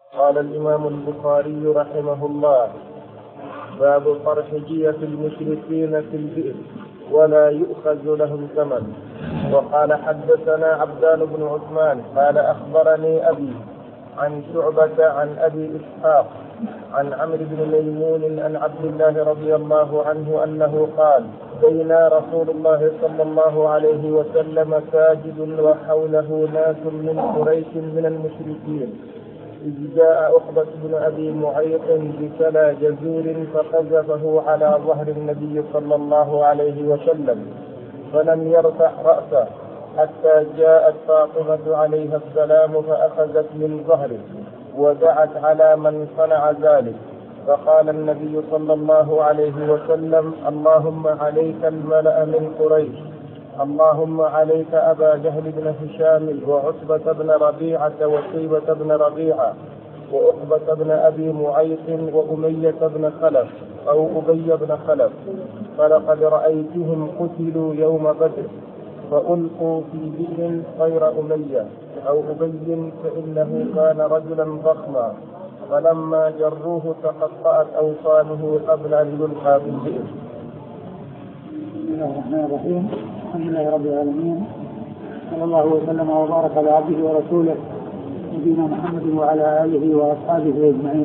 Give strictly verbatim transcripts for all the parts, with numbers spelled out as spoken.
قال الإمام البخاري رحمه الله: باب طرح جية المشركين في البئر ولا يؤخذ لهم ثمن. وقال حدثنا عبدان بن عثمان قال أخبرني أبي عن شعبة عن أبي إسحاق عن عمرو بن ميمون عن عبد الله رضي الله عنه أنه قال: بينا رسول الله صلى الله عليه وسلم ساجد وحوله ناس من قريش من المشركين، إذ جاء عقبة بن أبي معيط بسلى جزور فقذفه على ظهر النبي صلى الله عليه وسلم فلم يرفع رأسه حتى جاءت فاطمة عليها السلام فأخذت من ظهره ودعت على من صنع ذلك، فقال النبي صلى الله عليه وسلم: اللهم عليك الملأ من قريش، اللهم عليك أبا جهل بن هشام وعتبة بن ربيعة وشيبة بن ربيعة وعقبة بن أبي معيط وأمية بن خلف أو أبي بن خلف، فلقد رأيتهم قتلوا يوم بدر فألقوا في بئر غير أمية أو أبي فإنه كان رجلا ضخما، فلما جروه تقطعت أوصانه قبل أن يلقى في البئر. بسم الله الرحمن الرحيم. الحمد لله رب العالمين، صلى الله وسلم وبارك على عبده ورسوله نبينا محمد وعلى آله وأصحابه أجمعين.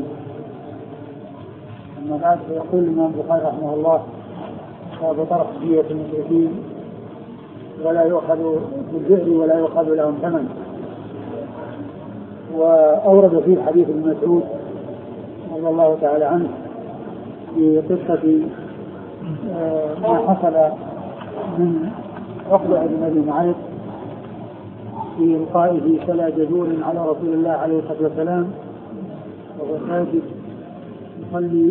أما بعد، فيقول الإمام البخاري رحمه الله: باب طرح جية المشركين ولا يؤخذ بالبئر ولا يؤخذ لهم ثمن. وأورد فيه حديث ابن مسعود رضي الله تعالى عنه في قصة ما حصل من عقبة بن أبي معيط في إلقائه سلى جزور على رسول الله عليه الصلاة والسلام وهو ساجد يصلي.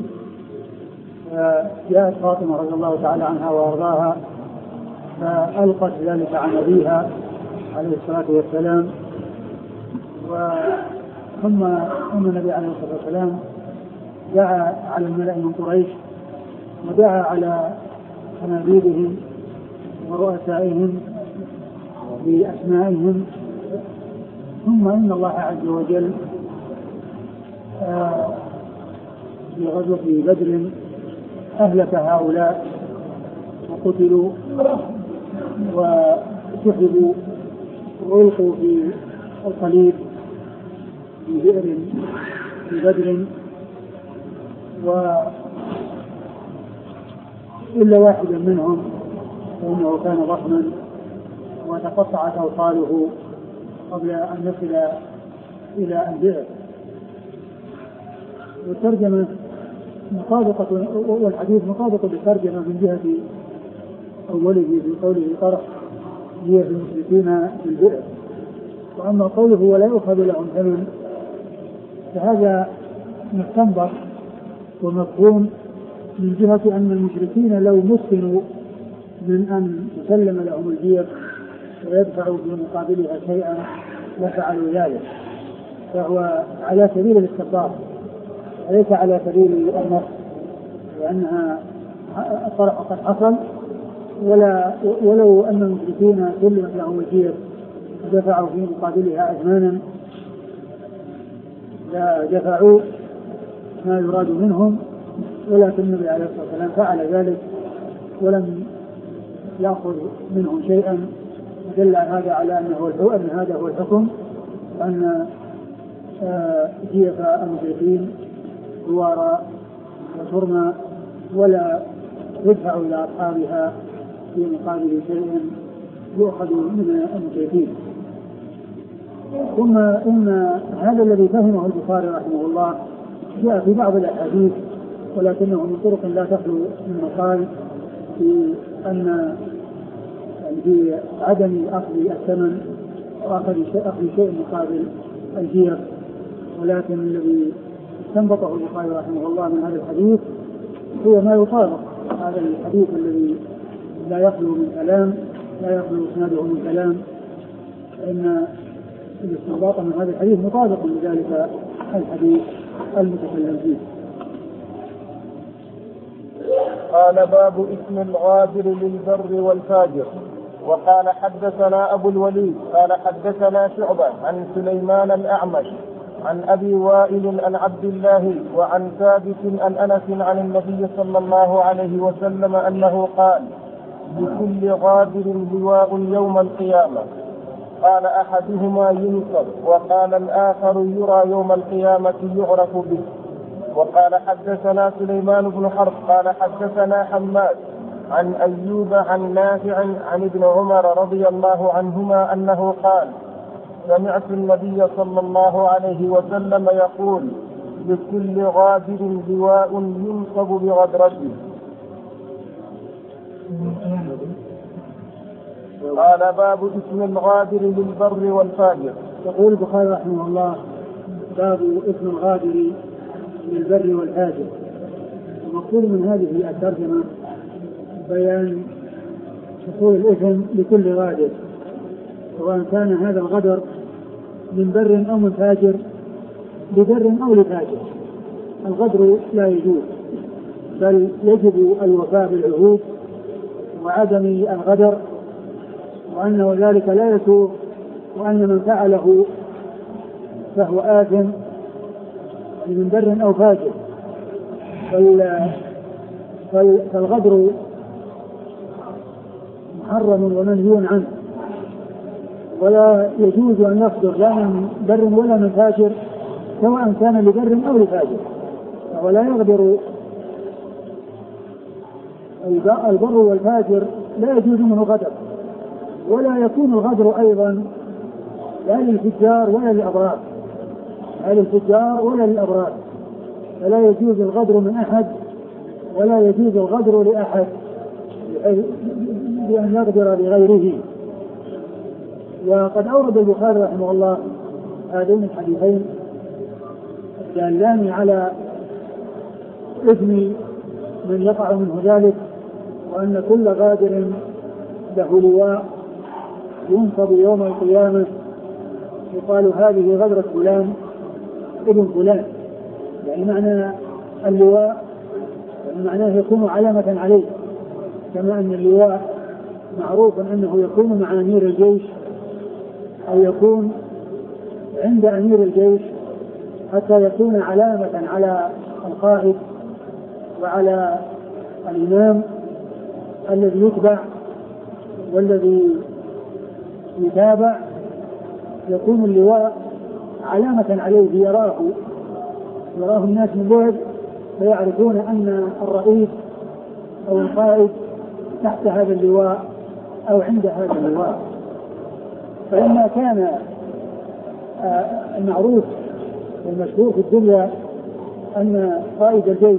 جاءت فاطمة رضي الله تعالى عنها وأرضاها فألقت ذلك عن أبيها عليه الصلاة والسلام، ثم أن النبي عليه الصلاة والسلام دعا على الملأ من قريش ودعا على صناديدهم ورؤسائهم بأسمائهم، ثم إن الله عز وجل في غزوة بدر أهلك هؤلاء وقتلوا وسحبوا وألقوا في الصليب في بئر في بدر، وإلا واحدا منهم فإنه كان ضخما وتقطعت أوصاله قبل أن يصل إلى البئر. والترجمة مطابقة والحديث مطابق بالترجمة من جهة أوله بقوله طرح هي في المشركين في البئر، وأما قوله ولا يؤخذ لهم ثمن فهذا مستنبط ومفهوم من جهة أن المشركين لو مسكنوا من أن يسلم لهم البئر ويدفعوا في مقابلها شيئا لفعلوا ذلك، فهو على سبيل الاستقرار وليس على سبيل النص، لأنها الطرح قد حصل، ولا ولو أن المشركين سلمت لهم البئر دفعوا في مقابلها أزمانا لا دفعوا ما يراد منهم، ولكن النبي عليه الصلاة والسلام فعل ذلك ولم يأخذ منهم شيئا، دل هذا على أنه أن هذا هو الحكم، أن جية المشركين دوارا وترمى ولا يدفع إلى أصحابها في مقابل شيء يؤخذ من المشركين. ثم إن هذا الذي فهمه البخاري رحمه الله جاء في بعض الأحاديث، ولكنه من طرق لا تخلو من مقال في أن في عدم أخذ الثمن وأخذ شيء مقابل الجير، ولكن الذي استنبطه البخاري رحمه الله من هذا الحديث هو ما يطابق هذا الحديث الذي لا يخلو من كلام لا يخلو اسناده من كلام، فإن الاستنباط من هذا الحديث مطابق لذلك الحديث المتكلم فيه. قال: باب اسم الغادر للبر والفاجر. وقال حدثنا أبو الوليد قال حدثنا شعبة عن سليمان الأعمش عن أبي وائل عن عبد الله وعن ثابت عن أنس عن النبي صلى الله عليه وسلم أنه قال: لكل غادر لواء يوم القيامة. قال أحدهما: ينصب، وقال الآخر: يرى يوم القيامة يعرف به. وقال حدثنا سليمان بن حرب قال حدثنا حماد عن أيوب عن نافع عن ابن عمر رضي الله عنهما أنه قال: سمعت النبي صلى الله عليه وسلم يقول: لكل غادر لواء ينصب بغدرته. قال: باب اسم الغادر للبر والفاجر. يقول البخاري رحمه الله: باب اسم الغادر للبر والفاجر. المقصود من هذه الترجمة بيان حصول الإثم لكل غادر، سواء كان هذا الغدر من بر أو من فاجر، لبر أو لفاجر. الغدر لا يجوز، بل يجب الوفاء بالعهود وعدم الغدر، وأنه ذلك لا يسوغ، وأن من فعله فهو آثم من بر أو فاجر. فالغدر محرم ومنهي عنه، ولا يجوز أن يصدر لا من بر ولا من فاجر، سواء كان لبر أو لفاجر. ولا يغدر البر والفاجر، لا يجوز منه غدر، ولا يكون الغدر أيضا لا للفجار ولا للأبرار، لا للفجار ولا للأبرار. فلا يجوز الغدر من أحد، ولا يجوز الغدر لأحد بأن يغدر لغيره. وقد أورد البخاري رحمه الله هذين الحديثين دالان على إثم من يقع منه ذلك، وأن كل غادر له لواء ينصب يوم القيامة، يقال هذه غدرة فلان ابن فلان، يعني معنى اللواء يعني معناه يكون علامة عليه، كما أن اللواء معروف أنه يكون مع أمير الجيش أو يكون عند أمير الجيش، حتى يكون علامة على القائد وعلى الإمام الذي يتبع والذي يتابع. يكون اللواء علامة عليه، يراه يراه الناس من بعد، فيعرفون أن الرئيس أو القائد تحت هذا اللواء أو عند هذا اللواء. فلما كان المعروف والمشهور في الدنيا أن قائد الجيش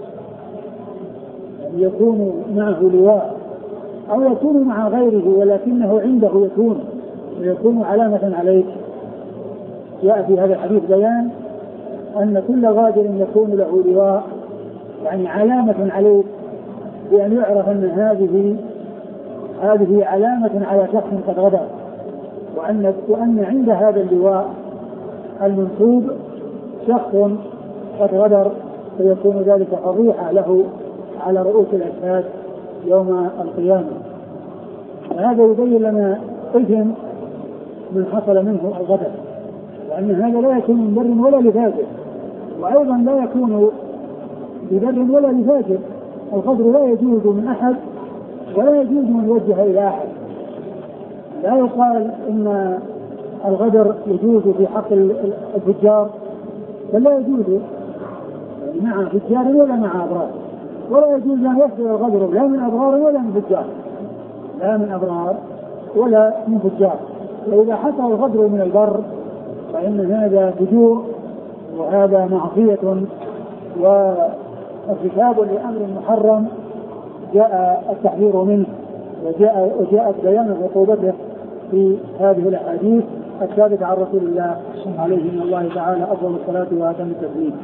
يكون معه لواء أو يكون مع غيره ولكنه عنده يكون ويكون علامة عليه، جاء في هذا الحديث بيان أن كل غادر يكون له لواء، يعني علامة عليه، بأن يعرف أن هذه هذه علامة على شخص قد غدر، وأن وأن عند هذا اللواء المنصوب شخص قد غدر، فيكون ذلك فضيحة له على رؤوس الأشهاد يوم القيامة. وهذا يبين لنا إثم من حصل منه الغدر، وأن هذا لا يكون من بر ولا لفاجر، وأيضا لا يكون ببر ولا لفاجر. الغدر لا يجوز من أحد ولا يجوز من يوجه إلى أحد. لا يقال إن الغدر يجوز في حق الفجار، بل لا يجوز مع فجار ولا مع أبرار، ولا يجوز أن يحصل الغدر لا من أبرار ولا من فجار، لا من أبرار ولا من فجار. وإذا حصل الغدر من البر فإن هذا فجور وهذا معصية وارتكاب لأمر محرم جاء التحذير منه، وجاء وجاءت بيان عقوبته في هذه الأحاديث الثابتة عن رسول الله عليه من الله تعالى أفضل الصلاة وأتم التسليم.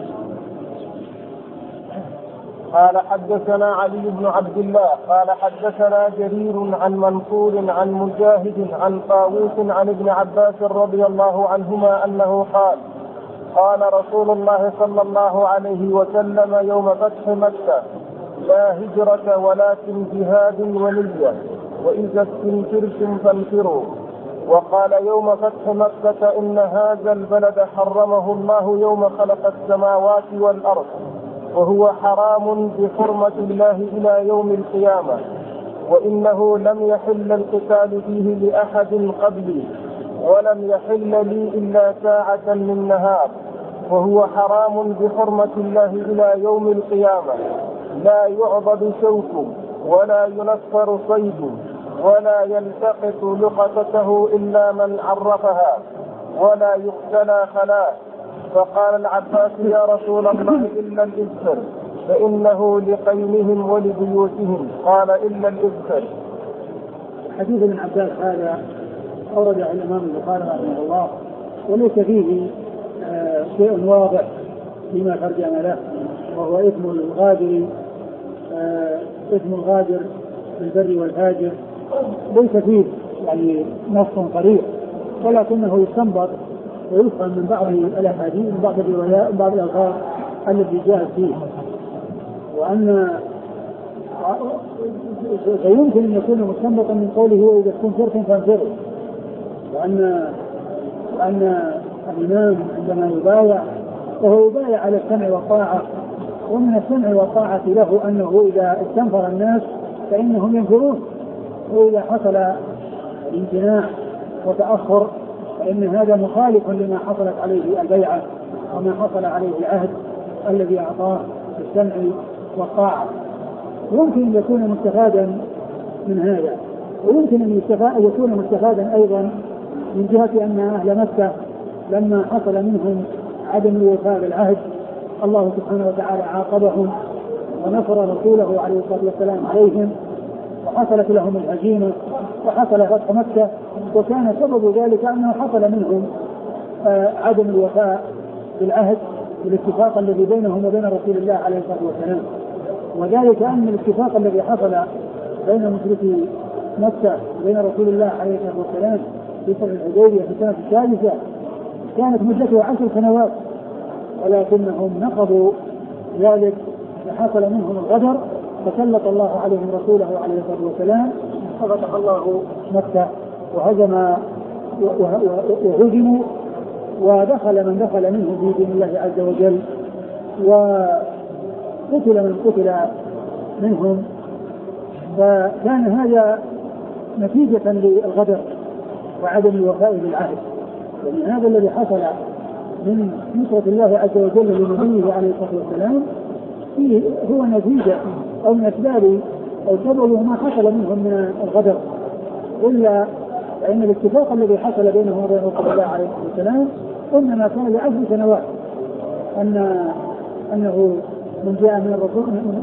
قال حدثنا علي بن عبد الله قال حدثنا جرير عن منصور عن مجاهد عن طاووس عن ابن عباس رضي الله عنهما أنه قال: قال رسول الله صلى الله عليه وسلم يوم فتح مكة: لا هجرة ولكن جهاد ونية، وإذا استنفرتم فانفروا. وقال يوم فتح مكة إن هذا البلد حرمه الله يوم خلق السماوات والأرض وهو حرام بحرمة الله إلى يوم القيامة، وإنه لم يحل القتال فيه لأحد قبلي ولم يحل لي إلا ساعة من نهار، وهو حرام بحرمة الله إلى يوم القيامة، لا يعضد شوك ولا ينفر صيد ولا يلتقط لقطته إلا من عرفها ولا يقتلى خلاء. فقال العباس يا رسول الله إلا الإذخر فإنه لقيمهم ولبيوتهم. قال إلا الإذخر. حديث ابن عباس هذا أورده الإمام البخاري رحمه الله، وليس فيه آه شيء واضح فيما ترجم له، وهو اسم الغادر آه اسم الغادر بالبر والهاجر، ليس فيه يعني نص صريح، ولكنه يستنبط ويفهم من بعض الأحاديث من بعض الروايات من بعض الألفاظ التي جاءت فيه، وأن فيمكن أن يكون مستنبطا من قوله وإذا استنفرتم فانفروا، وأن وأن الإمام عندما يبايع وهو يبايع على السمع والطاعة، ومن السمع والطاعة له أنه إذا استنفر الناس فإنهم ينفرون، وإذا حصل امتناع وتأخر فإن هذا مخالف لما حصلت عليه البيعة وما حصل عليه العهد الذي أعطاه السمع والطاعة. يمكن أن يكون مستفادا من هذا، ويمكن أن يكون مستفادا أيضا من جهة أن أهل مكة لما حصل منهم عدم الوفاء بالعهد الله سبحانه وتعالى عاقبهم ونصر رسوله عليه الصلاة والسلام عليهم، وحصلت لهم الهزيمة وحصل فتح مكة، وكان سبب ذلك أنه حصل منهم آه عدم الوفاء بالعهد بالاتفاق الذي بينهم وبين رسول الله عليه الصلاة والسلام. وذلك أن الاتفاق الذي حصل بين مشركي مكة وبين رسول الله عليه الصلاة والسلام في صلح الحديبية في السنة الثالثة كانت مدته عشر سنوات، ولكنهم نقضوا ذلك وحصل منهم الغدر، فسلط الله عليهم رسوله عليه الصلاة والسلام ففتح الله مكة وهزم وهزموا ودخل من دخل منه في دين الله عز وجل، وقتل من قتل منهم. فكان هذا نتيجة للغدر وعدم الوفاء بالعهد، ومن هذا الذي حصل من نصرة الله عز وجل لنبيه عليه الصلاة والسلام هو نتيجة أو من أسباب أو سبب ما حصل منهم من الغدر، إلا فإن الاتفاق الذي حصل بينهم وبين رسول الله عليه الصلاة والسلام إنما كان لعشر سنوات، أن أنه من جاء من الرسول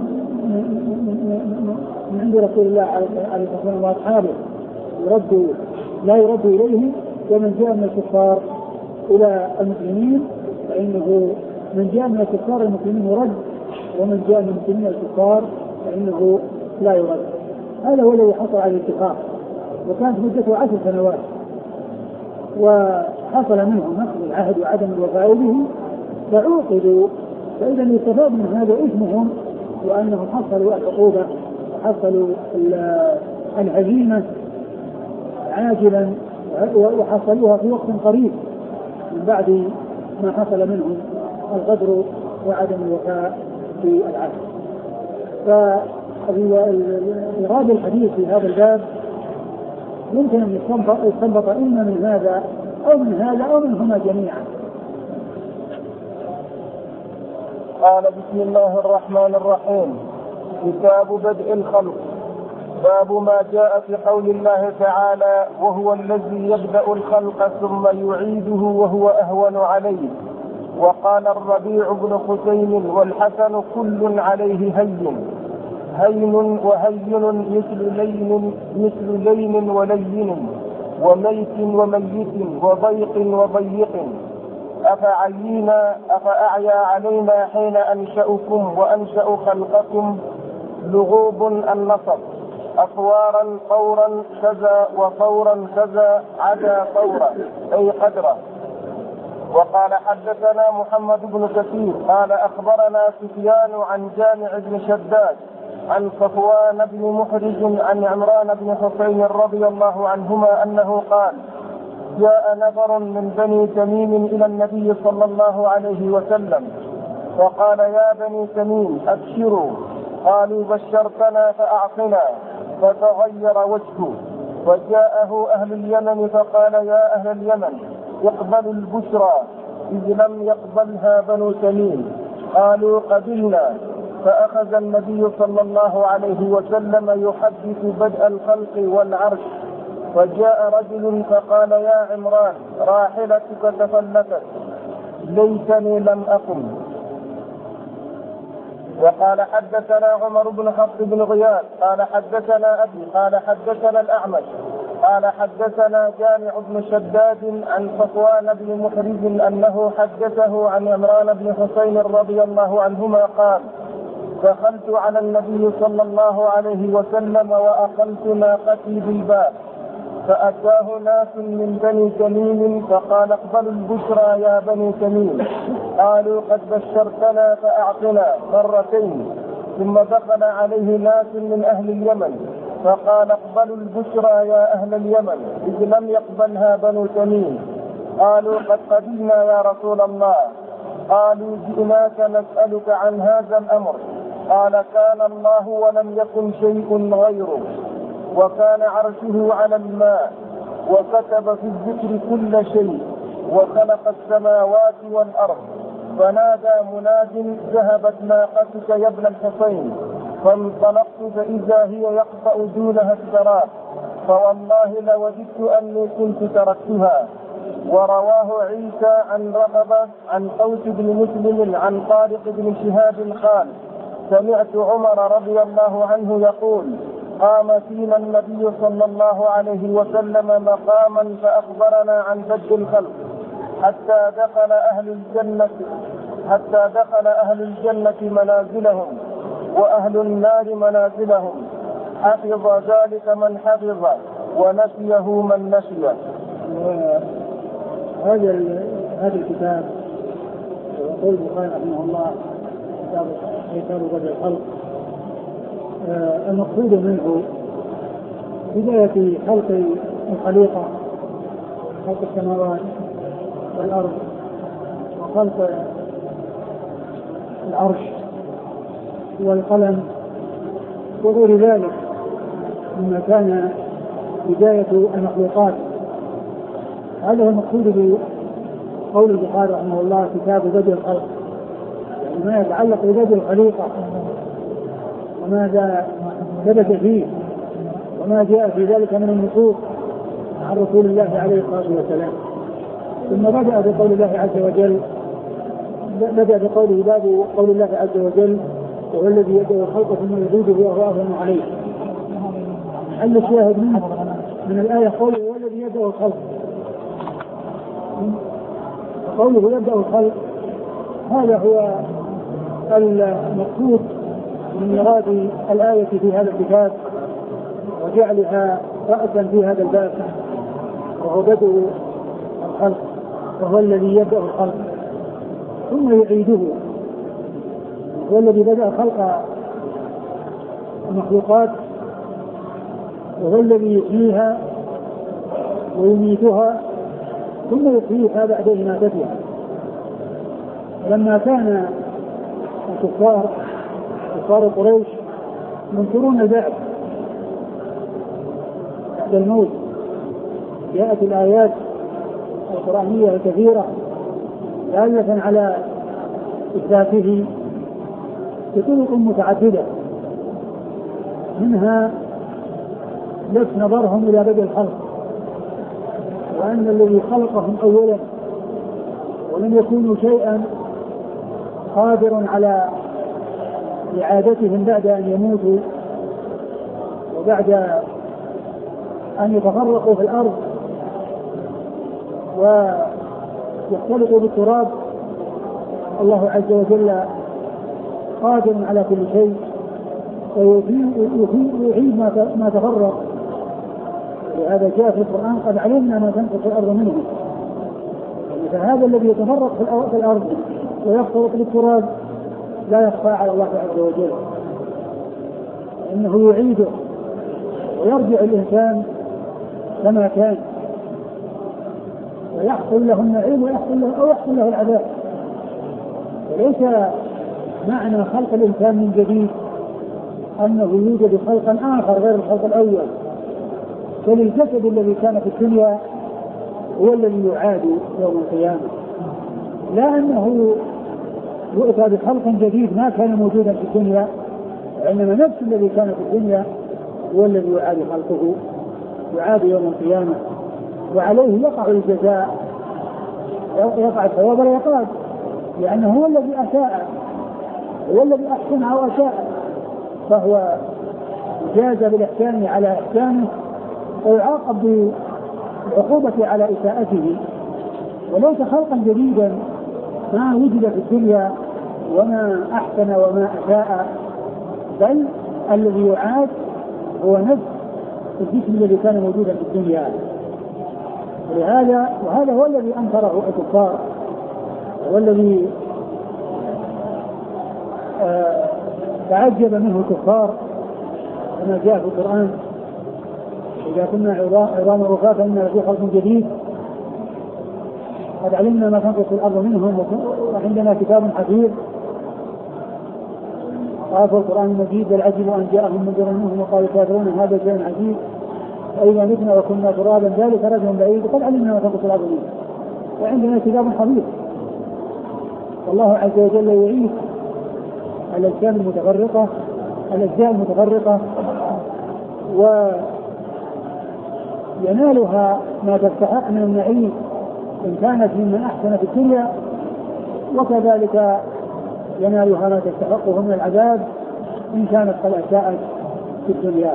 من عند رسول الله عليه الصلاة والسلام وأصحابه يرد لا يرد إليه، ومن جاء من الكفار إلى المسلمين فإنه من جاء من الكفار المسلمين يرد، ومن جاء من المسلمين الكفار فإنه لا يرد. هذا هو الذي حصل على الاتفاق، وكانت مدته عشر سنوات، وحصل منهم نقض العهد وعدم الوفاء به فعوقبوا. فإذا يستفاد من هذا اسمهم وأنهم حصلوا العقوبة وحصلوا الهزيمة عاجلا وحصلوها في وقت قريب من بعد ما حصل منهم الغدر وعدم الوفاء في العهد. فإرادة الحديث في هذا الباب يمكن أن يستنبط إما من هذا أو من هذا أو منهما جميعا. قال بسم الله الرحمن الرحيم. كتاب بدء الخلق. باب ما جاء في قول الله تعالى وهو الذي يبدأ الخلق ثم يعيده وهو أهون عليه. وقال الربيع بن حسين والحسن كل عليه هين هين وهين مثل لين مثل لين ولين وميت وميت وضيق وضيق. أفعينا أفأعيا علينا حين أنشأكم وأنشأ خلقكم لغوب النصب أطوارا طورا كذا وطورا كذا عدا طورا أي قدرا. وقال حدثنا محمد بن كثير قال أخبرنا سفيان عن جامع بن شداد عن صفوان بن محرز عن عمران بن حسين رضي الله عنهما أنه قال جاء نفر من بني تميم إلى النبي صلى الله عليه وسلم فقال يا بني تميم أبشروا. قالوا بشرتنا فأعطنا. فتغير وجهه. وجاءه أهل اليمن فقال يا أهل اليمن اقبلوا البشرى إذ لم يقبلها بنو تميم. قالوا قبلنا. فأخذ النبي صلى الله عليه وسلم يحدث بدء الخلق والعرش. وجاء رجل فقال يا عمران راحلتك تفلتت ليتني لم أقم. وقال حدثنا عمر بن حفص بن غياث قال حدثنا أبي قال حدثنا الأعمش قال حدثنا جامع بن شداد عن صفوان بن محرز أنه حدثه عن عمران بن حسين رضي الله عنهما قال دخلت على النبي صلى الله عليه وسلم وأقمت ناقتي بالباب فأتاه ناس من بني تميم فقال اقبلوا البشرى يا بني تميم. قالوا قد بشرتنا فأعطنا مرتين. ثم دخل عليه ناس من أهل اليمن فقال اقبلوا البشرى يا أهل اليمن إذ لم يقبلها بنو تميم. قالوا قد قبلنا يا رسول الله. قالوا جئناك نسألك عن هذا الأمر. قال كان الله ولم يكن شيء غيره وكان عرشه على الماء وكتب في الذكر كل شيء وخلق السماوات والأرض. فنادى مناد ذهبت ناقتك يا ابن الحسين. فانطلقت فإذا هي يقطع دونها السراب فوالله لوددت أني كنت تركتها. ورواه عيسى عن رغبة عن قوس بن مسلم عن طارق بن شهاب قال سمعت عمر رضي الله عنه يقول قام فينا النبي صلى الله عليه وسلم مقاما فأخبرنا عن بدء الخلق حتى دخل أهل الجنة حتى دخل أهل الجنة منازلهم وأهل النار منازلهم. حفظ ذلك من حفظ ونسيه من نسي. هذا هذا الكتاب يقول البخاري رحمه الله كتاب بدء الخلق. آه المقصود منه بداية خلق الخليقة خلق السماوات والأرض وخلق العرش والقلم وغير ذلك مما كان بداية المخلوقات. هذا هو المقصود بقول البخاري رحمه الله كتاب بدء الخلق، يعني ما يتعلق ببدء الخليقة وماذا ثبت فيه وما جاء في ذلك من النصوص عن رسول الله عليه الصلاة والسلام. ثم بدأ بقول الله عز وجل بدأ بقوله باب قول الله عز وجل وهو الذي يبدأ الخلق ثم يعيده وهو أهون عليه. حل الشاهد منه من الآية قوله هو الذي يبدأ الخلق. قوله يبدأ الخلق هذا هو المقصود من مراد الآية في هذا الكتاب وجعلها رأسا في هذا الباب، وهو بدء الخلق وهو الذي يبدأ الخلق ثم يعيده. هو الذي بدأ خلق المخلوقات وهو الذي يحييها ويميتها ثم يحييها بعد إماتتها. لما كان الكفار كفار قريش ينكرون البعث بعد الموت، جاءت الآيات القرآنية الكثيرة دالة على إثباته بطرق متعددة، منها لفت نظرهم إلى بدء الخلق وأن الذي خلقهم أولا ولم يكونوا شيئا قادر على إعادتهم بعد أن يموتوا وبعد أن يتفرقوا في الأرض ويختلطوا بالتراب. الله عز وجل قادر على كل شيء ويعيد ما تفرق، وهذا جاء في القرآن قد علمنا ما تنقص الأرض منه. فهذا الذي يتفرق في الأرض ويختلط بالتراب لا يخفى على الله عز وجل، إنه يعيده ويرجع الإنسان كما كان. ويحصل له النعيم ويحصل له أو يحصل له العذاب. وليس معنى خلق الإنسان من جديد أنه يوجد خلقا آخر غير الخلق الأول، بل الجسد الذي كان في الدنيا هو الذي يعاد يوم القيامة، لا أنه يؤتى بخلق جديد ما كان موجودا في الدنيا، وإنما نفس الذي كان في الدنيا هو الذي يعاد خلقه يعاد يوم القيامة، وعليه يقع الجزاء، يقع الثواب والعقاب، لأنه هو الذي أساء، هو الذي أحسن أو أساء، فهو جاز بالإحسان على إحسانه ويعاقب بالعقوبة على إساءته، وليس خلقا جديدا ما وجد في الدنيا وما أحسن وما أساء، بل الذي يعاد هو نفس الجسم الذي كان موجودا في الدنيا. ولهذا وهذا هو الذي أنكره الكفار، والذي آه تعجب منه الكفار كما جاء في القرآن: إذا كنا عظاما رفاتا إنا لفي خلق جديد قد علمنا ما تنقص الأرض منهم وعندنا كتاب حفيظ. قال في القرآن المجيد: بل عجبوا أن جاءهم منذر منهم وقالوا كافرون هذا شيء عجيب وإذا متنا وكنا ترابا ذلك رجل بعيد قد علمنا ما تنقص الأرض منهم وعندنا كتاب حفيظ. والله عز وجل يعيد الأجسام المتفرقة الأجزاء المتفرقة وينالها ما تستحق من النعيم إن كانت ممن أحسن في الدنيا، وكذلك ينالها ما تستحقه من العذاب إن كانت قد أساءت في الدنيا.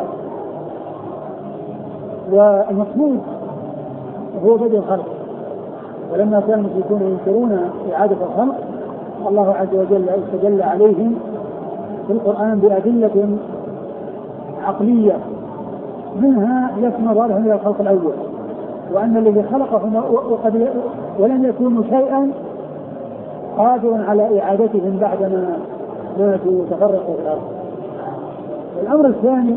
والمقصود هو بدء الخلق، ولما كان المشركون ينكرون إعادة الخلق الله عز وجل استدل عليهم في القرآن بأدلة عقلية، منها يسمى ظاهرهم إلى الخلق الأول، وأن الذي خلقهم وقد ولم يكونوا شيئا قادر على إعادتهم بعدما ماتوا وتفرقوا في الأرض. الأمر الثاني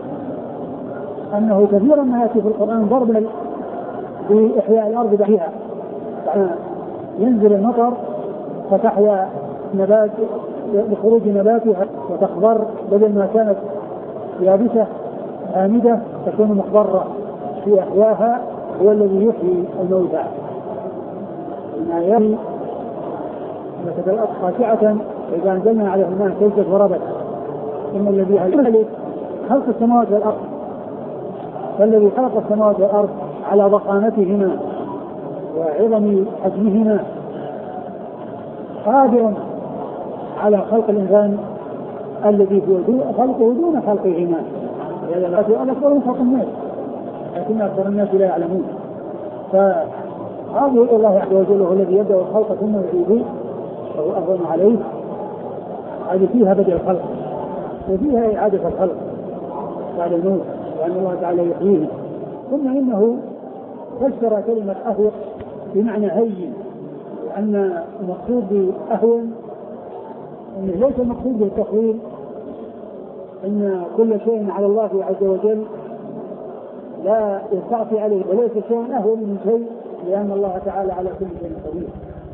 أنه كثيرا ما يأتي في القرآن ضرب بإحياء الأرض بحيها، ينزل المطر فتحيا نبات بخروج نباتها وتخضر، بدل ما كانت يابسة آمدة تكون مخضرة في أحياها، هو الذي يحيي الموتى. إن يري مثل الأرض خاشعة إذا أنزلنا عليه الماء اهتزت وربت. إن الذي هلك خلق السماوات والأرض، فالذي خلق السماوات والأرض على ضخامتهما وعظم حجمهما قادر على خلق الإنسان الذي هو خلقه دون خلقهما، لأن الأكبر من خلق الناس لكن أكثر الناس لا يعلمون. فهذا الله عز وجل هو الذي يبدأ الخلق ثم يعيده وهو أهون عليه. هذه فيها بدء الخلق وفيها إعادة الخلق بعد الموت، وأن الله تعالى يحييه. ثم إنه فسر كلمة أهون بمعنى هين، وأن المقصود بأهون أنه ليس المقصود بالتخويل، أن كل شيء على الله عز وجل لا يستعصي عليه، وليس شيء أهون من شيء، لأن الله تعالى على كل شيء قدير.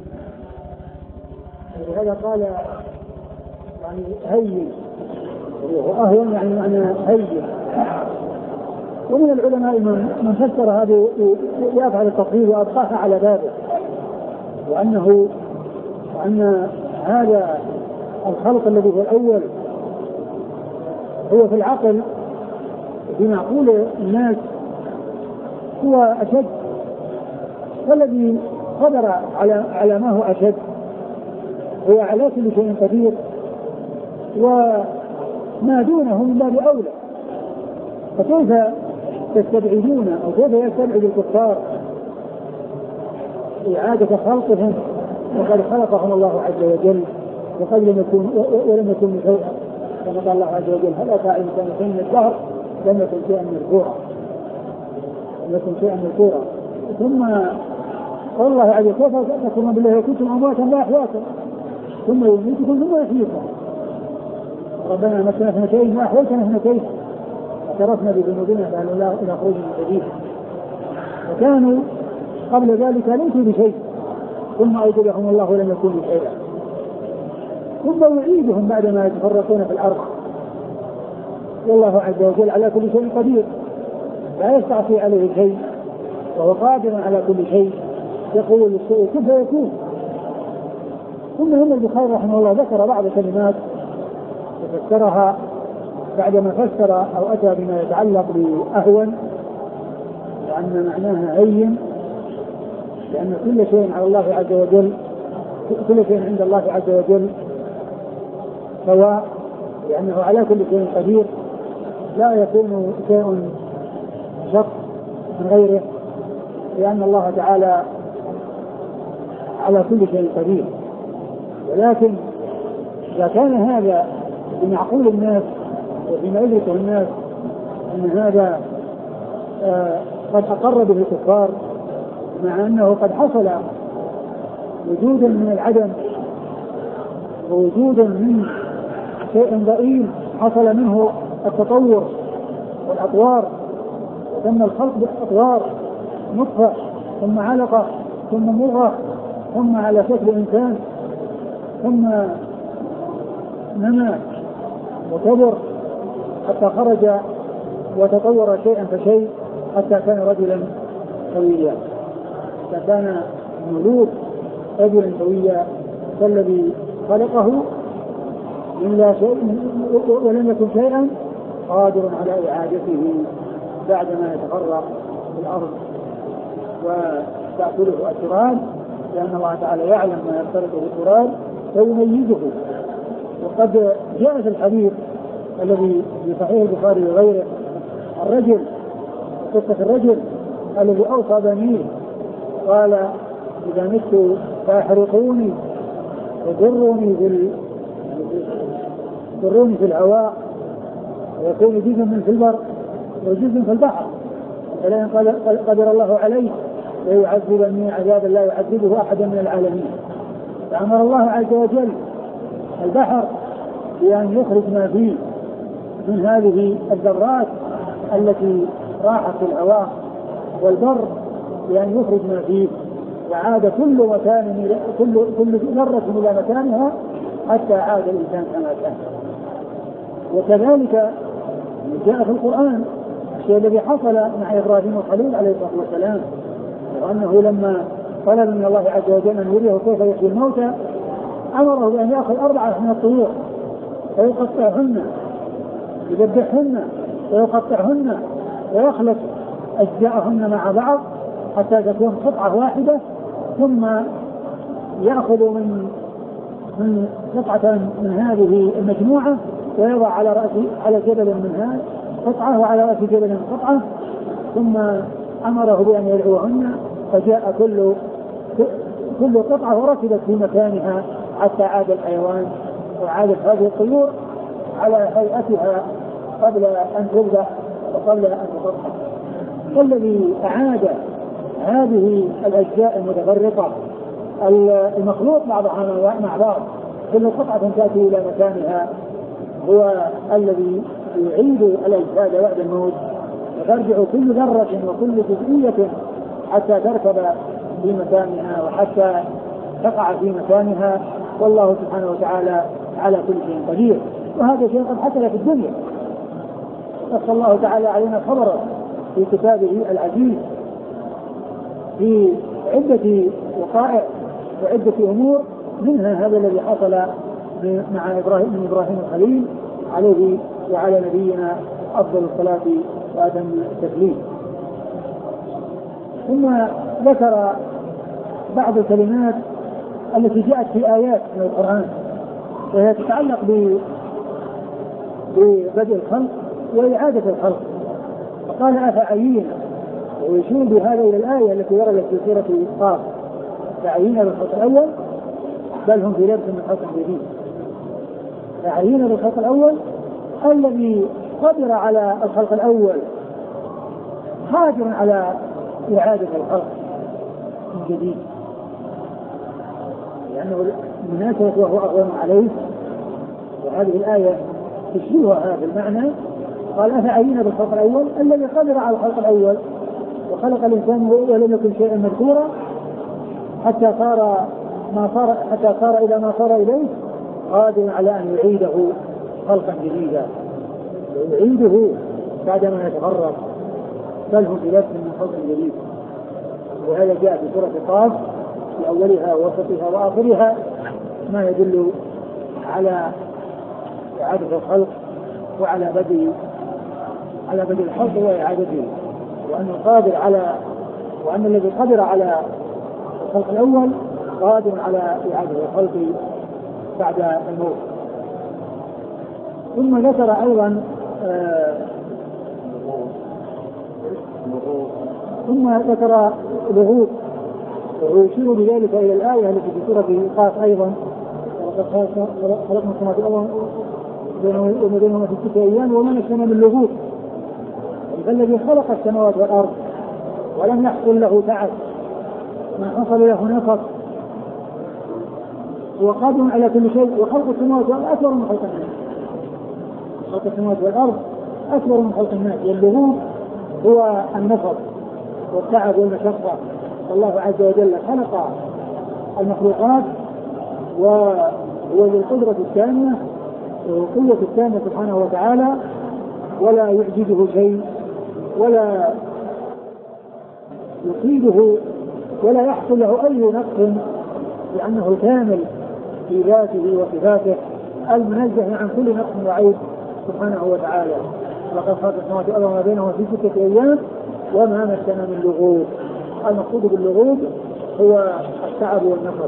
ولهذا قال يعني هين، وأهون يعني معنى هين. ومن العلماء من فسر هذه يفعل التطهير وأبقاها على بابه، وأنه وأن هذا الخلق الذي هو الأول هو في العقل بمعقول الناس هو أشد، والذي قدر على على ما هو أشد هو على كل شيء قدير، وما دونه من باب أولى. فكيف تستبعدون أو كيف يستبعد الكفار إعادة خلقهم وقد خلقهم الله عز وجل وقد لم يكن ولم يكن شيئا، كما قال الله عز وجل: هل أتى إنسان من الدهر لم يكن شيئا مذكورا لم يكن شيئا مذكورا. ثم قال الله عز وجل: كيف تكفرون بالله وكنتم أمواتا لا أحياء ثم يميتكم ثم يحييكم ربنا مسنا اثنتين وأحييتنا اثنتين اعترفنا بذنوبنا فهل الله إلى خروج من جديد. وكانوا قبل ذلك ليسوا بشيء ثم أوجدهم الله لم يكونوا شيئا ثم يعيدهم بعدما يتفرقون في الأرض. والله عز وجل على كل شيء قدير لا يستعصي عليه شيء وهو قادر على كل شيء. يقول الشيء كيف يكون. ثم هم البخاري رحمه الله ذكر بعض كلمات وفسرها بعدما فسر أو أتى بما يتعلق بأهون لأن معناها هين لأن كل شيء على الله عز وجل كل شيء عند الله عز وجل سواء لأنه على كل شيء قدير لا يكون شيء شق من غيره لأن الله تعالى على كل شيء قدير. ولكن إذا كان هذا بمعقول الناس وفيما يدركه الناس أن هذا آه قد أقر به الكفار مع أنه قد حصل وجودا من العدم ووجودا من شيء ضئيل حصل منه التطور والأطوار وتم الخلق بالأطوار نطفة ثم علقة ثم مضغة ثم على شكل إنسان ثم نمى وكبر حتى خرج وتطور شيئا فشيء حتى كان رجلا سويا حتى كان مولود رجلا سويا فالذي خلقه من لا شيء ولم يكن شيئا قادر على إعادته بعدما يتفرق في الأرض وتأكله التراب لأن الله تعالى يعلم ما يفترقه التراب فيميزه. وقد جاء في الحديث الذي في صحيح البخاري وغيره الرجل قصة الرجل الذي أوصى بنيه قال إذا مت فاحرقوني وذروني في ذروني في الهواء ويكون جزء من في البر وجزء في البحر فلئن قدر الله عليه ليعذبني عذابا لا يعذبه أحدا من العالمين. فأمر الله عز وجل البحر بأن يخرج ما فيه من هذه الذرات التي راحت في الهواء والبر بأن يخرج ما فيه وعاد كل مكان كل كل ذرة إلى مكانها حتى عاد الإنسان كما كان. وكذلك جاء في القرآن الشيء الذي حصل مع إبراهيم الخليل عليه الصلاة والسلام وأنه لما طلب من الله عز وجل أن يريه كيف يحيي الموتى أمره بأن يأخذ أربعة من الطيور فيقطعهن يذبحهن ويقطعهن ويخلط أجزاءهن مع بعض حتى تكون قطعة واحدة ثم يأخذ من من قطعة من هذه المجموعة ويضع على رأس على جبل منها قطعة وعلى رأس جبل قطعة ثم أمره بأن يدعوهن فجاء كل كل قطعة وركبت في مكانها حتى عاد الحيوان وعادت هذه الطيور على هيئتها قبل أن تبدأ وقبل أن تطلع. والذي أعاد هذه الأجزاء المتفرقة المخلوط بعضها مع بعض كل قطعة تأتي إلى مكانها هو الذي يعيد الأجساد بعد الموت وترجع كل ذرة وكل جزئية حتى تركب في مكانها وحتى تقع في مكانها. والله سبحانه وتعالى على كل شيء قدير. وهذا شيء قد حصل في الدنيا قص الله تعالى علينا خبرا في كتابه العزيز في عدة وقائع وعدة أمور منها هذا الذي حصل مع إبراهيم من إبراهيم الخليل عليه وعلى نبينا أفضل الصلاة وأتم التسليم. ثم ذكر بعض الكلمات التي جاءت في آيات من القرآن وهي تتعلق ببدء الخلق وإعادة الخلق فقال أفعينا ويشير بهذا إلى الآية التي وردت في سورة قاف فعينا بالخلق الأول بل هم في لبس من خلق جديد. فعينا بالخلق الأول الذي قدر على الخلق الأول قادر على إعادة الخلق من جديد لأنه مناسبة وهو أغلم عليه. وهذه الآية تشبهها في المعنى قال أفعينا بالخلق الأول الذي قدر على الخلق الأول وخلق الإنسان ولم يكن شيئا مذكورا حتى صار ما صار حتى صار إلى ما صار إليه، قادر على أن يعيده خلقا جديدا، يعيده بعدما يتغرق، بل هو بلبس من خلق جديد. وهذا جاء في سورة قاف في أولها ووسطها وآخرها ما يدل على إعادة الخلق وعلى بدء على بدء الخلق وإعادته، وأن القادر على وأن الذي قدر على الخلق الأول قادر على إعادة الخلق بعد الموت. ثم ذكر أيضا آه ثم ذكر لغوط، ويشير بذلك إلى الآية التي في سورة قاف أيضا: ولقد خلقنا السماوات والأرض وما بينهما في ستة أيام وما مسنا من لغوط. فالذي خلق السماوات والأرض ولم يحصل له تعب، ما حصل له نقص، هو قادر على كل شيء. وخلق السماوات والأرض أكبر من خلق الناس، خلق السماوات والأرض أكبر من خلق الناس. واللغوط هو النفط والتعب والمشقة. الله عز وجل خلق المخلوقات وهو ذو القدرة التامة والقوة التامة سبحانه وتعالى، ولا يعجزه شيء ولا يصيبه ولا يحصل له أي نقص، لأنه كامل في ذاته وصفاته المنزه عن كل نقص وعيب سبحانه وتعالى. لقد خلق السماوات والأرض وما بينهما في ستة أيام وما مسنا من لغوط. المقصود باللغوط هو التعب والنفر.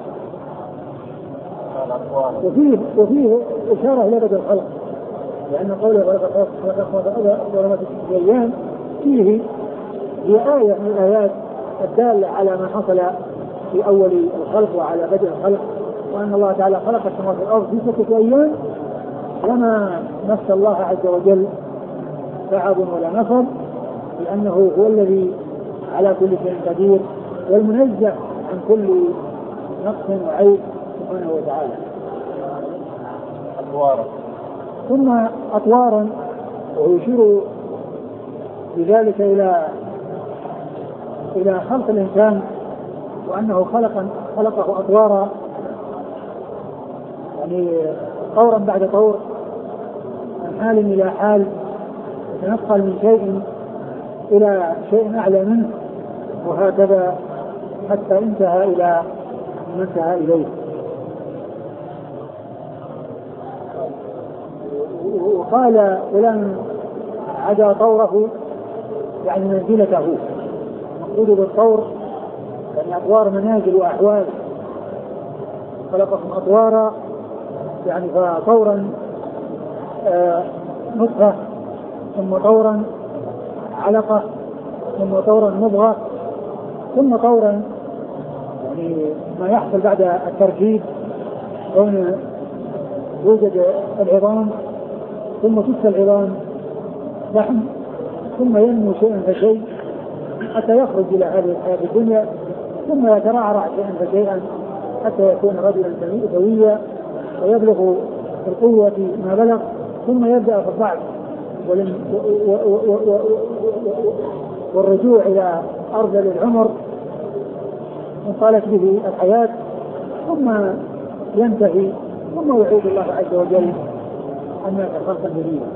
وفيه وفيه إشارة إلى بدء الخلق، لأن قوله ولقد خلق السماوات والأرض وما في ستة أيام فيه هي آية من الآيات الدالة على ما حصل في أول الخلق وعلى بدء الخلق، وأن الله تعالى خلق السماوات والأرض في ستة أيام وما مس الله عز وجل تعب ولا نصب، لأنه هو الذي على كل شيء قدير والمنزه عن كل نقص وعيب سبحانه وتعالى. أطوارا ثم أطوارا، ويشير بذلك إلى إلى خلق الإنسان، وأنه خلق خلقه أطوارا، يعني طورا بعد طور، من حال إلى حال، يتنقل من شيء إلى شيء أعلى منه، وهكذا حتى انتهى إلى ما انتهى إليه. وقال فلان عدا طوره يعني منزلته. مقصود بالطور يعني أطوار منازل وأحوال. خلقكم أطوارا يعني فطورا آه نطفة، ثم طورا علقة، ثم طورا مضغة، ثم طورا يعني ما يحصل بعد التركيب، كون يوجد العظام ثم تكسى العظام لحم، ثم ينمو شيئا فشيء حتى يخرج إلى هذه الحياة الدنيا، ثم يترعرع شيئا فشيئا حتى يكون رجلا سويا ويبلغ القوة ما بلغ، ثم يبدأ في الضعف والرجوع إلى أرذل العمر إن طالت به الحياة، ثم ينتهي، ثم يعود الله عز وجل الناس خلقا جديدا.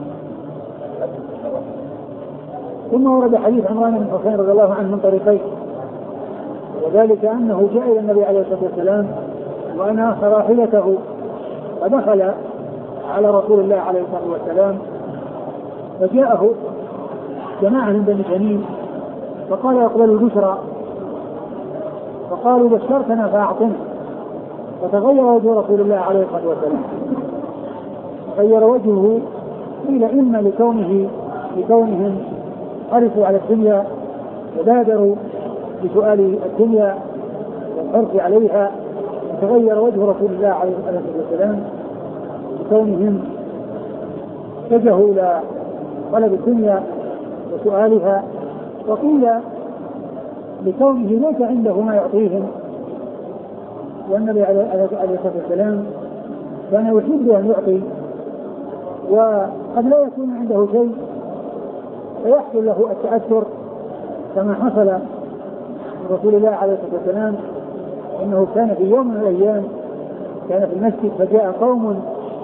ثم ورد حديث عمران بن حسين رضي الله عنه من طريقين، وذلك أنه جاء إلى النبي عليه الصلاة والسلام وأناخ راحلته، فدخل على رسول الله عليه الصلاة والسلام، فجاءه جماعة من بني تميم فقال يقبل البشرى، فقالوا بشرتنا فأعطنا، فتغير وجه رسول الله عليه الصلاة والسلام، غير وجهه، قيل إما لكونه لكونهم حرصوا على الدنيا وبادروا بسؤال الدنيا والحرص عليها، فتغير وجه رسول الله عليه الصلاة والسلام لكونهم اتجهوا إلى طلب الدنيا وسؤالها، وقيل لكونه ليس عنده ما يعطيهم، والنبي عليه الصلاة والسلام كان يحب أن يعطي، وقد لا يكون عنده شيء فيحصل له التأثر كما حصل رسول الله عليه الصلاة والسلام أنه كان في يوم من الأيام كان في المسجد فجاء قوم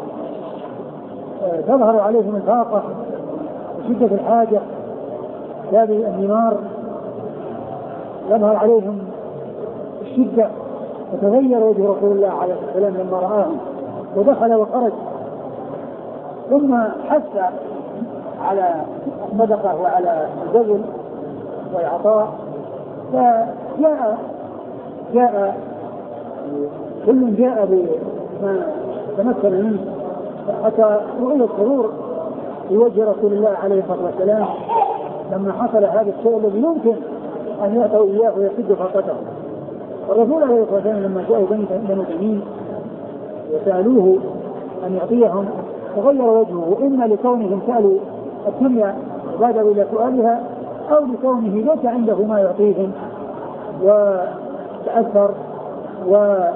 تظهر عليهم الفاقة وشدة الحاجة هذه النمار يظهر عليهم الشدة فتغير وجه رسول الله عليه الصلاة والسلام لما رآهم ودخل وخرج ثم حث على الصدقة وعلى البذل والعطاء فجاء جاء كل جاء بما تمكن منه حتى رؤية السرور في وجه رسول الله عليه الصلاة والسلام لما حصل هذا الشيء الذي يمكن أن يعطوا إياه ويسد فقطه. الرسول عليه الصلاة والسلام لما جاءوا بنو تميم وسألوه أن يعطيهم تغير وجهه وإما لكونهم سألوا الدنيا وبادروا إلى سؤالها أو لكونه ليس عنده ما يعطيهم وتأثر ورؤية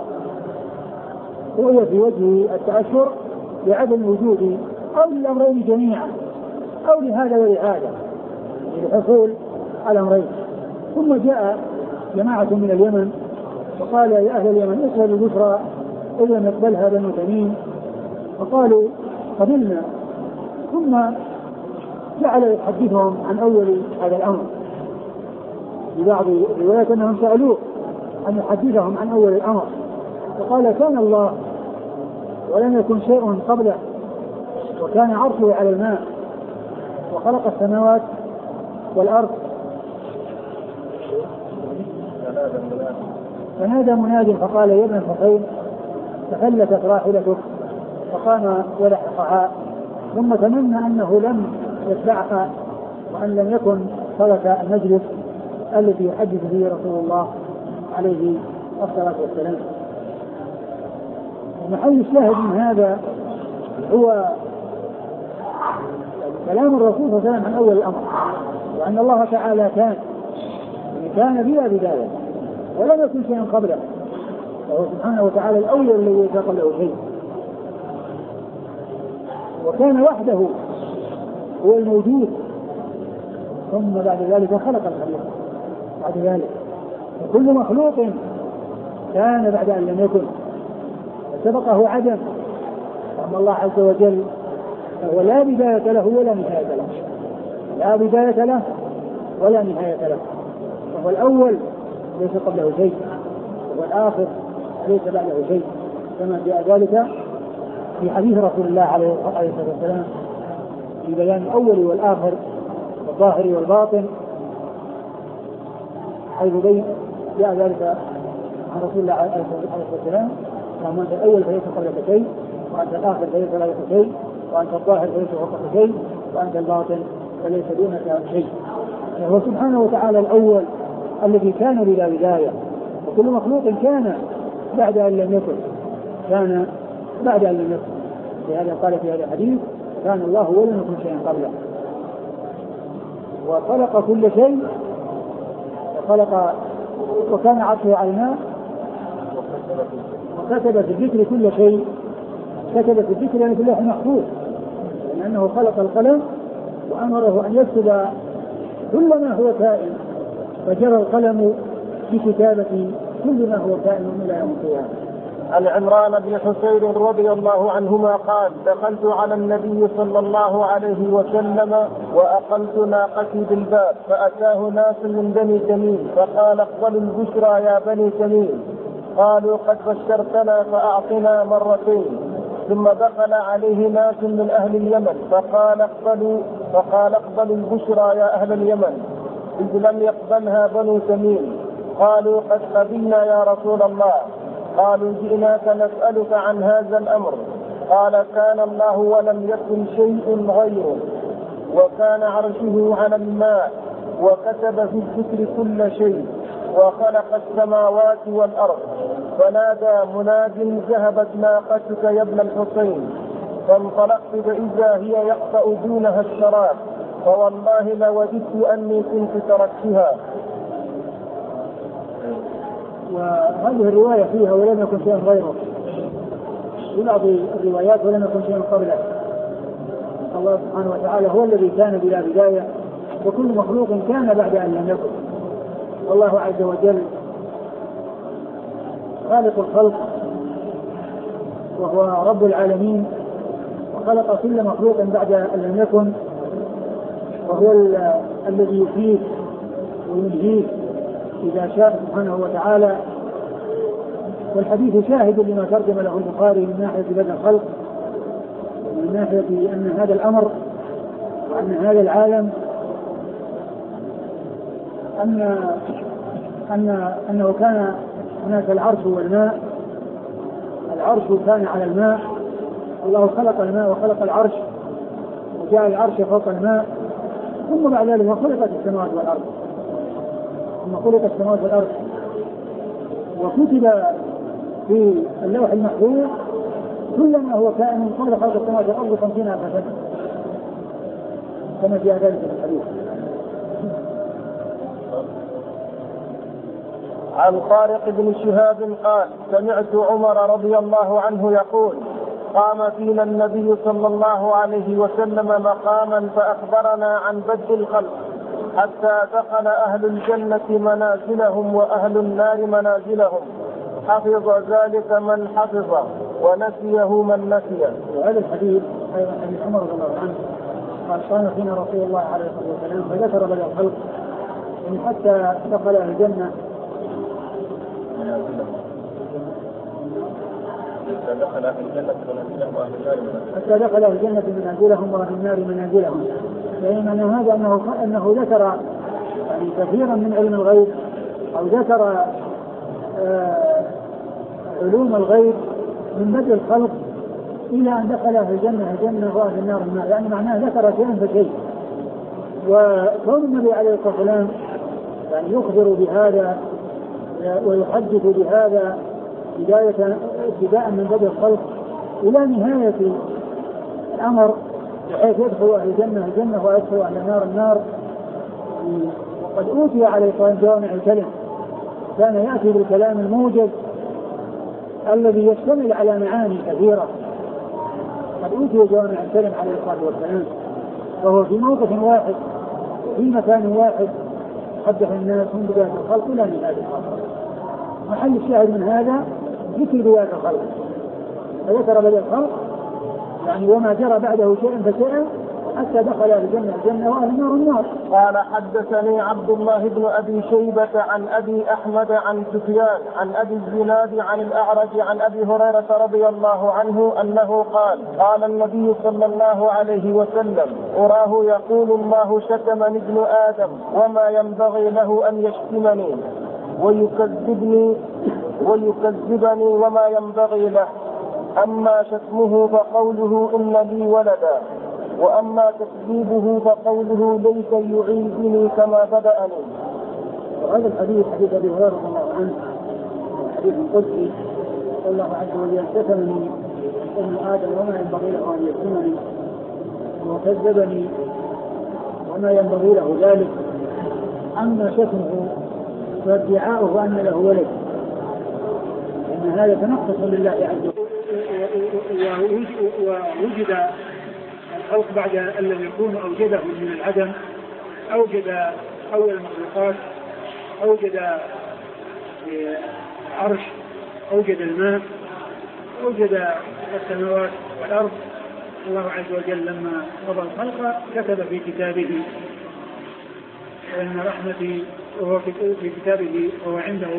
في وجهه التأثر بعدم وجوده أو للأمرين جميعا أو لهذا ولهذا للحصول على أمرين. ثم جاء جماعة من اليمن وقال يا أهل اليمن اقبلوا البشرى إذ لم يقبلها بنو تميم فقالوا قبلنا. ثم جعل يحدثهم عن أول هذا الأمر في بعض الروايات أنهم سألوه أن يحدثهم عن أول الأمر فقال كان الله ولم يكن شيء قبله وكان عرشه على الماء وخلق السماوات والأرض فنادى مناد فقال يا ابن الحسين تفلتت راحلتك فقام ولحقها ثم تمنى أنه لم يتبعها وأن لم يكن ترك المجلس الذي يحدث فيه رسول الله عليه الصلاة والسلام. ومحل الشاهد من هذا هو كلام الرسول صلى الله عليه وسلم عن أول الأمر وأن الله تعالى كان كان بلا بداية ولم يكن شيئا قبله وهو سبحانه وتعالى الأول الذي ليس قبله شيء وكان وحده هو الموجود ثم بعد ذلك خلق الخلق بعد ذلك وكل مخلوق كان بعد أن لم يكن فسبقه عدم. أما الله عز وجل فهو لا بداية له ولا نهاية له لا بداية له ولا نهاية له وهو الأول ليس قبله شيء والآخر ليس بعده شيء كما جاء ذلك في حديث رسول الله عليه الصلاة والسلام في بيان الأول والآخر والظاهر والباطن حيث بين جاء ذلك عن رسول الله عليه الصلاة والسلام وأن أنت الأول فليس قبلك شيء وأنت الآخر فليس بعدك شيء وأنت الظاهر فليس فوقك شيء وأنت الباطن فليس دونك شيء. وهو سبحانه وتعالى الأول الذي كان بلا بداية وكل مخلوق كان بعد أن لم يكن كان بعد أن لم يكن. لهذا قال في هذا الحديث كان الله ولم يكن شيئا قبله وخلق كل شيء وخلق وكان عرشه على الماء وكتب في الذكر كل شيء كتب في الذكر يعني في اللوح المحفوظ لأنه خلق القلم وأمره أن يكتب كل ما هو كائن فجرى القلم بكتابة كل ما هو كائن إلى يوم القيامة. عن عمران بن حسين رضي الله عنهما قال دخلت على النبي صلى الله عليه وسلم وأقلت ناقتي بالباب فأتاه ناس من بني تميم فقال اقبلوا البشرى يا بني تميم قالوا قد بشرتنا فأعطنا مرتين ثم دخل عليه ناس من أهل اليمن فقال اقبلوا فقال اقبلوا البشرى يا أهل اليمن إذ لم يقبلها بنو تميم قالوا قد قبلنا يا رسول الله قالوا جئناك نسألك عن هذا الأمر قال كان الله ولم يكن شيء غيره وكان عرشه على الماء وكتب في الذكر كل شيء وخلق السماوات والأرض فنادى مناد ذهبت ناقتك يا ابن الحسين فانطلقت فإذا هي يقطأ دونها الشراب فوالله لوددت أني كنت تركتها. وهذه الرواية فيها ولم يكن شيئا غيره في بعض الروايات ولم يكن شيئا قبله. الله سبحانه وتعالى هو الذي كان بلا بداية وكل مخلوق كان بعد أن لم يكن والله عز وجل خالق الخلق وهو رب العالمين، وخلق كل مخلوق بعد أن لم يكن، وهو الذي يحييك وينجيك إذا شاء سبحانه وتعالى. والحديث شاهد لما ترجم له البخاري من ناحية بدء الخلق، ومن ناحية أن هذا الأمر وأن هذا العالم أن أن أنه كان هناك العرش والماء. العرش كان على الماء، الله خلق الماء وخلق العرش وجعل العرش فوق الماء، ثم بعد ذلك خلقت السماوات والأرض ثم خلقت السماوات والأرض وكتب في اللوح المحفوظ كل ما هو كائن قبل خلق السماوات والأرض خمسين ألف سنة كما في ذلك الحديث. عن طارق بن شهاب قال: سمعت عمر رضي الله عنه يقول: قام فينا النبي صلى الله عليه وسلم مقاما فأخبرنا عن بدء الخلق حتى دخل أهل الجنة منازلهم وأهل النار منازلهم، حفظ ذلك من حفظ ونسيه من نسيه. وهذا الحديث أيضا حديث عمر رضي الله عنه قال: قام فينا رسول الله عليه الصلاة والسلام فذكر بدء الخلق يعني حتى دخل أهل الجنة حتى دخل أهل الجنة منازلهم وأهل النار منازلهم حتى دخل أهل الجنة منازلهم وأهل النار منازلهم. يعني معنى هذا أنه أنه ذكر يعني كثيرا من علم الغيب، أو ذكر آه علوم الغيب من بدء الخلق إلى أن دخل أهل الجنة الجنة وأهل النار النار، يعني معناه ذكر شيئا فشيء. وكون النبي عليه الصلاة والسلام يعني يخبر بهذا ويحدث بهذا بداية ابتداء من بدء الخلق إلى نهاية الأمر بحيث يدخل أهل الجنة الجنة ويدخل أهل النار النار. وقد أوتي عليه الصلاة والسلام جوامع الكلم، كان يأتي بالكلام الموجز الذي يشتمل على معاني كثيرة. قد أوتي جوامع الكلم عليه الصلاة والسلام، وهو في موقف واحد في مكان واحد حدث الناس من بداية الخلق إلى نهاية الخلق. محل الشاهد من هذا ذكر بداية الخلق، فذكر بداية الخلق يعني وما جرى بعده شيئا فشيئا حتى دخل الجنة الجنة وأهل النار النار. قال: حدثني عبد الله بن أبي شيبة عن أبي أحمد عن سفيان عن أبي الزناد عن الأعرج عن أبي هريرة رضي الله عنه أنه قال: قال النبي صلى الله عليه وسلم: أراه يقول الله شتمني ابن آدم وما ينبغي له أن يشتمني ويكذبني ويكذبني وما ينبغي له، أما شتمه فقوله إن لي ولدا، وأما تكذيبه فقوله ليس يعيدني كما بدأني. وهذا الحديث حديث أبي هريرة رضي الله عنه حديث قدسي، الله عز وجل شتمني ابن آدم وما ينبغي له أن يشتمني وكذبني وما ينبغي له ذلك، أما شتمه فادعاؤه أن له ولد، إن هذا تنقص لله عز وجل. ووجد الخلق بعد أن لم يكون أوجده من العدم، أوجد أول المخلوقات، أوجد العرش، أوجد الماء، أوجد السماوات والأرض. الله عز وجل لما وضع الخلق كتب في كتابه: وإن رحمتي، وهو في كتابه وهو عنده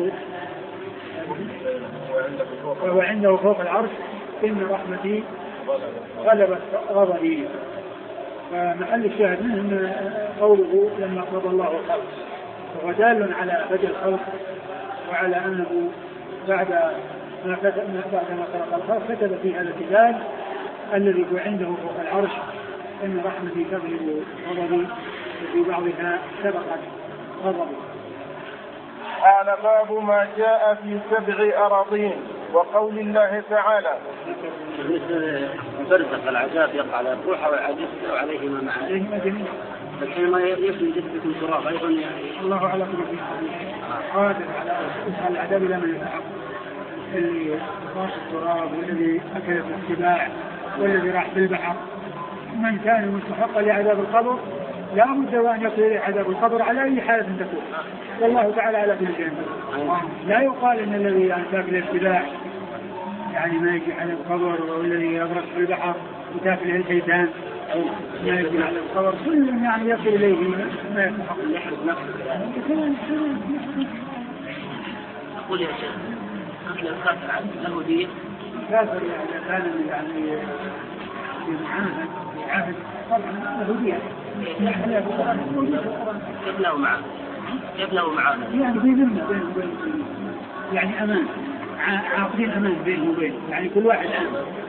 وهو عنده فوق العرش: إن رحمتي غلبت غضبي. فمحل الشاهد منه قوله لما قضى الله الخلق، وهو دال على بدء الخلق وعلى أنه بعد ما بعد ما خلق الخلق كتب في هذا الكتاب الذي هو عنده فوق العرش: إن رحمتي تغلب غضبي، وفي بعضها سبقت غضبي. قال: باب ما جاء في سبع أراضين وقول الله تعالى: فرزق العذاب يقع على الروح والعجز وعليهما معانيهما جميعا، فحينما يفني جسدكم تراب أيضا يعني الله على كل شيء قادر على إدخال العذاب إلى من يتعب، اللي طاش التراب والذي أكل السباع والذي راح بالبحر، من كان مستحقا لعذاب القبر لا بد وأن يكون إليه عذاب القبر على أي حالة تكون، والله تعالى على كل شيء. لا يقال إن الذي تاكل السباع يعني ما يجي على القبر، والذي يغرق في البحر وتاكله الحيتان ما يجي على القبر، كل يعني يصل إليه ما يستحق يحرز نفسه. أقول يا شيخ أكل الكافر له دية؟ الكافر يعني كان يعني في معاهد في عهد طبعا له دية. كيف له معاه؟ كيف له معاه؟ يعني في ذمة بينه وبين يعني أمان، عاقدين أمان بينه وبينه، يعني كل واحد آمن.